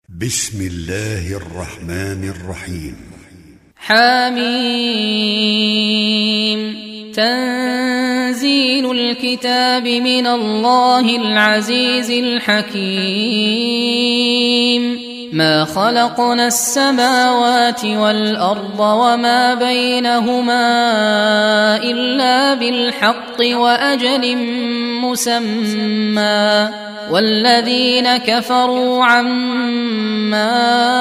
بسم الله الرحمن الرحيم. حميم. تنزيل الكتاب من الله العزيز الحكيم. ما خلقنا السماوات والأرض وما بينهما إلا بالحق وأجل مسمى، والذين كفروا عما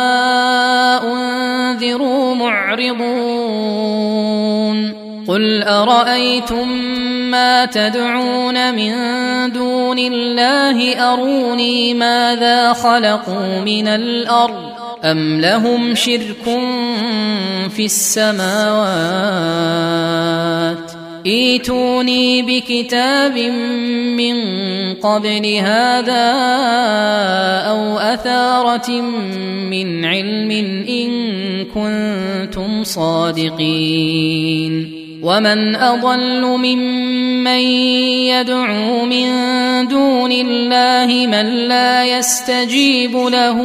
أنذروا معرضون. قل أرأيتم ما تدعون من دون الله أروني ماذا خلقوا من الأرض أم لهم شرك في السماوات ائتوني بكتاب من قبل هذا أو أثارة من علم إن كنتم صادقين. ومن أضل ممن يدعو من دون الله من لا يستجيب له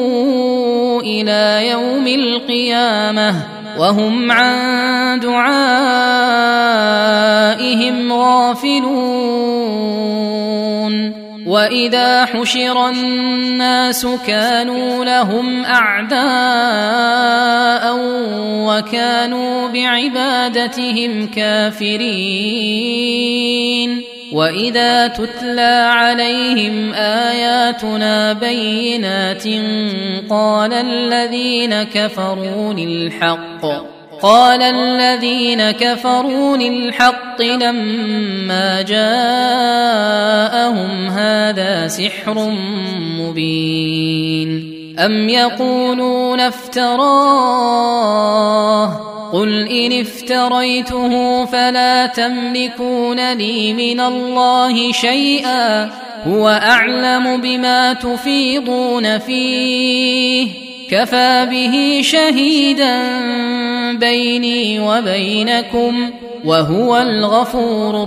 إلى يوم القيامة وهم عن دعائهم غافلون. وإذا حشر الناس كانوا لهم أعداء وكانوا بعبادتهم كافرين. وإذا تتلى عليهم آياتنا بينات قال الذين كفروا للحق لما جاءهم هذا سحر مبين. أم يقولون افتراه قل إن افتريته فلا تملكون لي من الله شيئا هو أعلم بما تفيضون فيه كفى به شهيدا بيني وبينكم وهو الغفور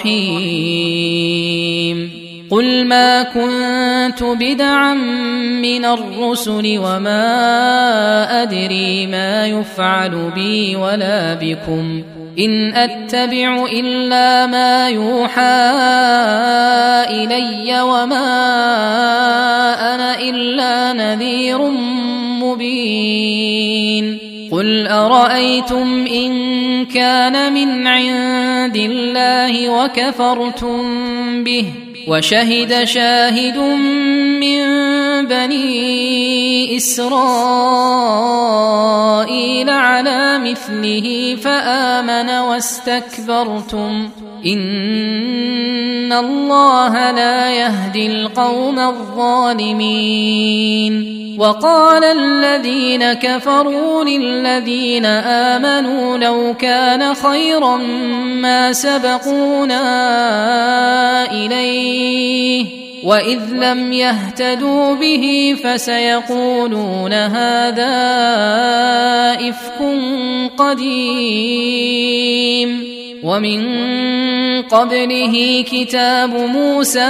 الرحيم. قل ما كنت بدعا من الرسل وما أدري ما يفعل بي ولا بكم إن أتبع إلا ما يوحى إلي وما أنا إلا نذير مبين. قل أرأيتم إن كان من عند الله وكفرتم به وشهد شاهد من بني إسرائيل على مثله فآمن واستكبرتم إن الله لا يهدي القوم الظالمين. وقال الذين كفروا للذين آمنوا لو كان خيرا ما سبقونا إليه وإذ لم يهتدوا به فسيقولون هذا إفك قديم. ومن قبله كتاب موسى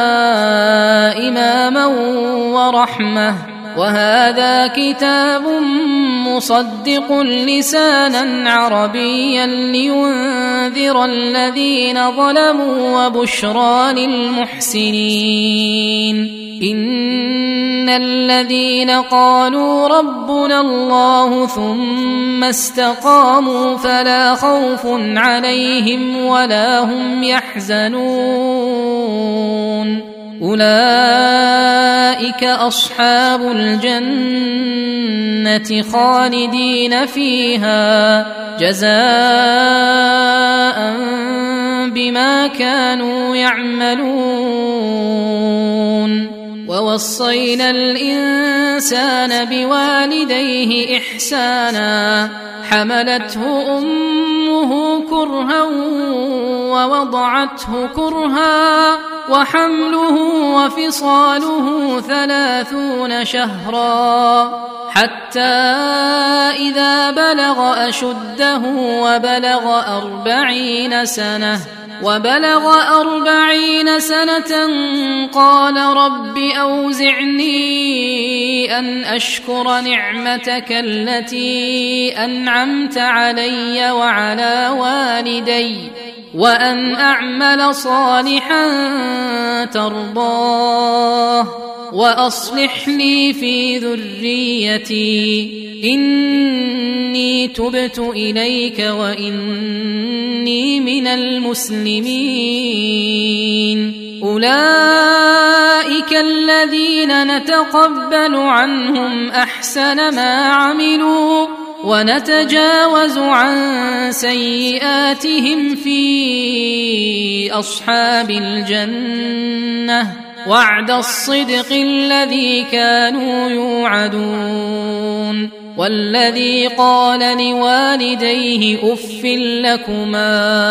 إماما ورحمة وهذا كتاب مصدق لسانا عربيا لينذر الذين ظلموا وبشرى للمحسنين. إن الذين قالوا ربنا الله ثم استقاموا فلا خوف عليهم ولا هم يحزنون أولئك أصحاب الجنة خالدين فيها جزاء بما كانوا يعملون. ووصينا الإنسان بوالديه إحسانا حملته أمه كرها ووضعته كرها وحمله وفصاله 30 شهرا حتى إذا بلغ أشده وبلغ 40 سنة وبلغ 40 سنة قال رب أوزعني أن أشكر نعمتك التي أنعمت علي وعلى والدي وأن أعمل صالحا ترضاه وأصلح لي في ذريتي إني تبت إليك وإني من المسلمين. أولئك الذين نتقبل عنهم أحسن ما عملوا ونتجاوز عن سيئاتهم في أصحاب الجنة وعد الصدق الذي كانوا يوعدون. والذي قال لوالديه أف لكما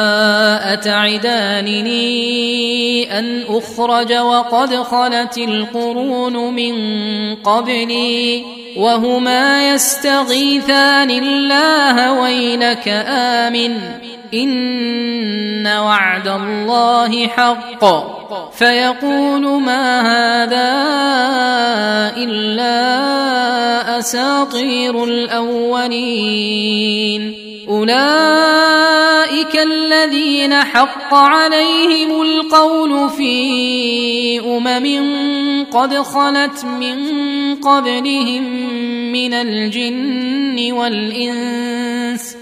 أتعدانني أن أخرج وقد خلت القرون من قبلي وهما يستغيثان الله ويلك آمن إن وعد الله حق فيقول ما هذا إلا أساطير الأولين. أولئك الذين حق عليهم القول في قد خلت من قبلهم من الجن والإنس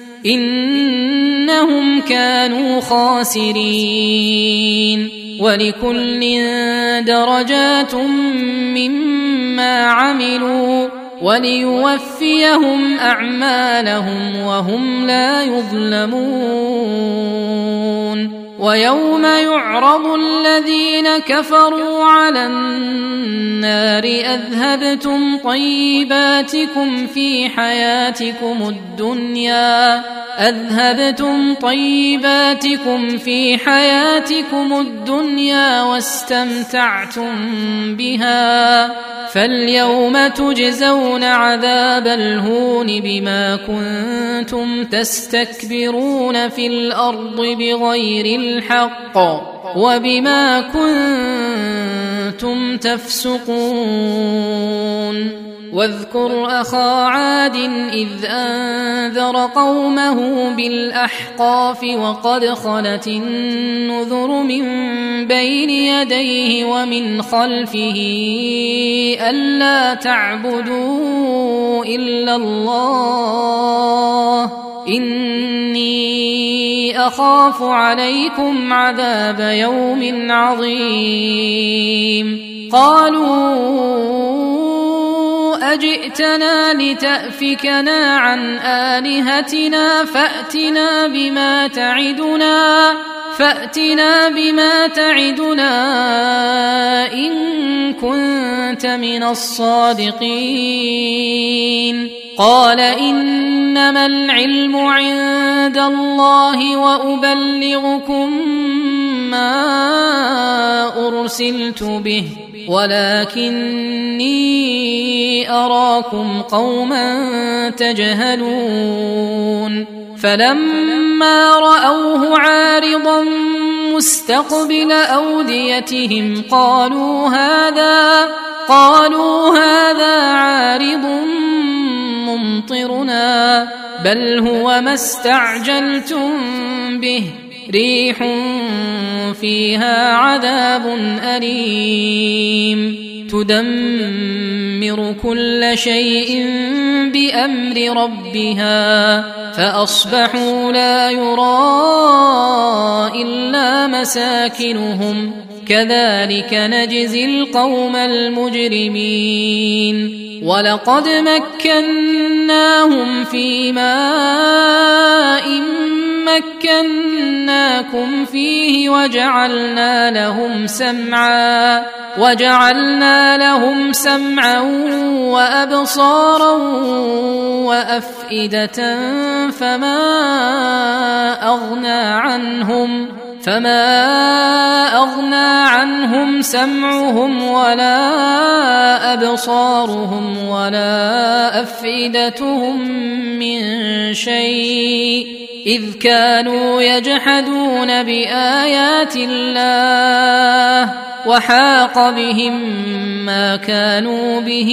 إنهم كانوا خاسرين. ولكل درجات مما عملوا وليوفيهم أعمالهم وهم لا يظلمون. ويوم يعرض الذين كفروا على النار أذهبتم طيباتكم في حياتكم الدنيا واستمتعتم بها فاليوم تجزون عذاب الهون بما كنتم تستكبرون في الأرض بغير الحق وبما كنتم تفسقون. واذكر أخا عاد إذ أنذر قومه بالأحقاف وقد خلت النذر من بين يديه ومن خلفه ألا تعبدوا إلا الله إني أخاف عليكم عذاب يوم عظيم. قالوا أجئتنا لتأفكنا عن آلهتنا فأتنا بما تعدنا إن كنت من الصادقين. قال إنما العلم عند الله وأبلغكم ما أرسلت به ولكني أراكم قوما تجهلون. فلما رأوه عارضا مستقبل أوديتهم قالوا هذا عارض ممطرنا بل هو ما استعجلتم به ريح فيها عذاب أليم تدمر كل شيء بأمر ربها فأصبحوا لا يرى إلا مساكنهم كذلك نجزي القوم المجرمين. ولقد مكناهم في ماء مكناكم فيه وجعلنا لهم سمعا وأبصارا وأفئدة فما أغنى عنهم سمعهم ولا أبصارهم ولا أفئدتهم من شيء إذ كانوا يجحدون بآيات الله وحاق بهم ما كانوا به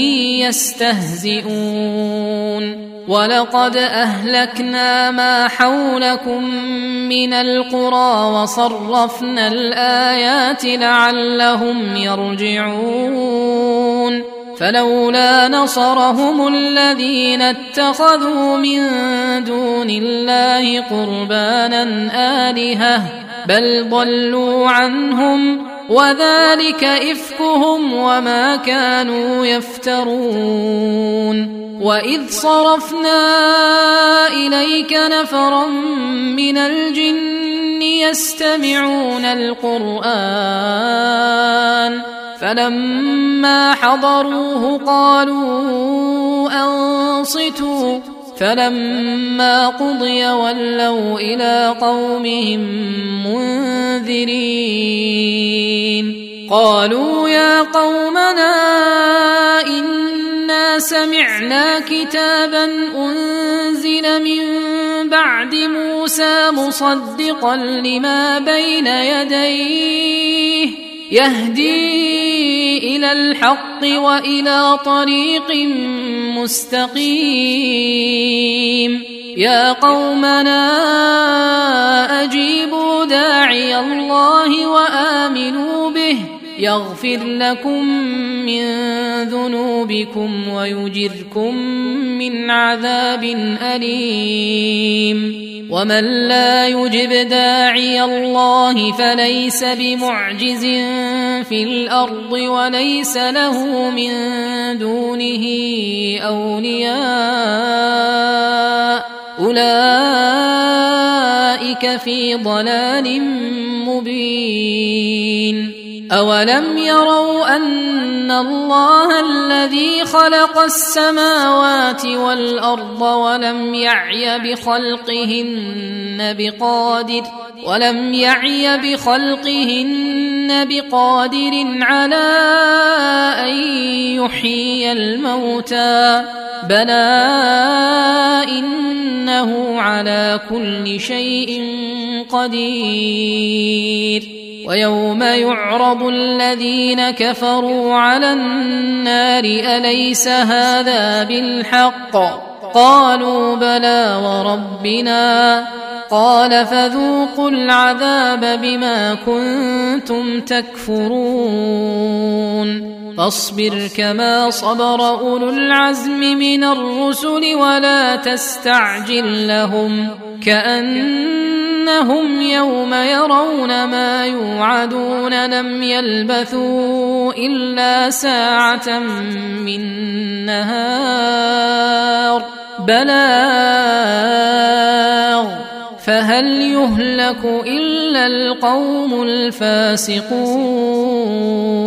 يستهزئون ولقد أهلكنا ما حولكم من القرى وصرفنا الآيات لعلهم يرجعون فلولا نصرهم الذين اتخذوا من دون الله قربانا آلهة بل ضلوا عنهم وذلك إفكهم وما كانوا يفترون وإذ صرفنا إليك نفرا من الجن يستمعون القرآن فلما حضروه قالوا أنصتوا فلما قضي ولوا إلى قومهم منذرين قالوا يا قومنا إنا سمعنا كتابا أنزل من بعد موسى مصدقا لما بين يديه يهدي إلى الحق وإلى طريق مستقيم يا قومنا أجيبوا داعي الله وآمنوا به يغفر لكم من ذنوبكم ويجركم من عذاب أليم ومن لا يجب داعي الله فليس بمعجز في الأرض وليس له من دونه أولياء أولئك في ضلال مبين أولم يروا أن الله الذي خلق السماوات والأرض ولم يعي بخلقهن بقادر على أن يحيي الموتى بلى إنه على كل شيء قدير ويوم يعرض الذين كفروا على النار أليس هذا بالحق قالوا بلى وربنا قال فذوقوا العذاب بما كنتم تكفرون فاصبر كما صبر أولو العزم من الرسل ولا تستعجل لهم كأنهم يوم يرون ما يوعدون لم يلبثوا إلا ساعة من نهار بلاغ فهل يهلك إلا القوم الفاسقون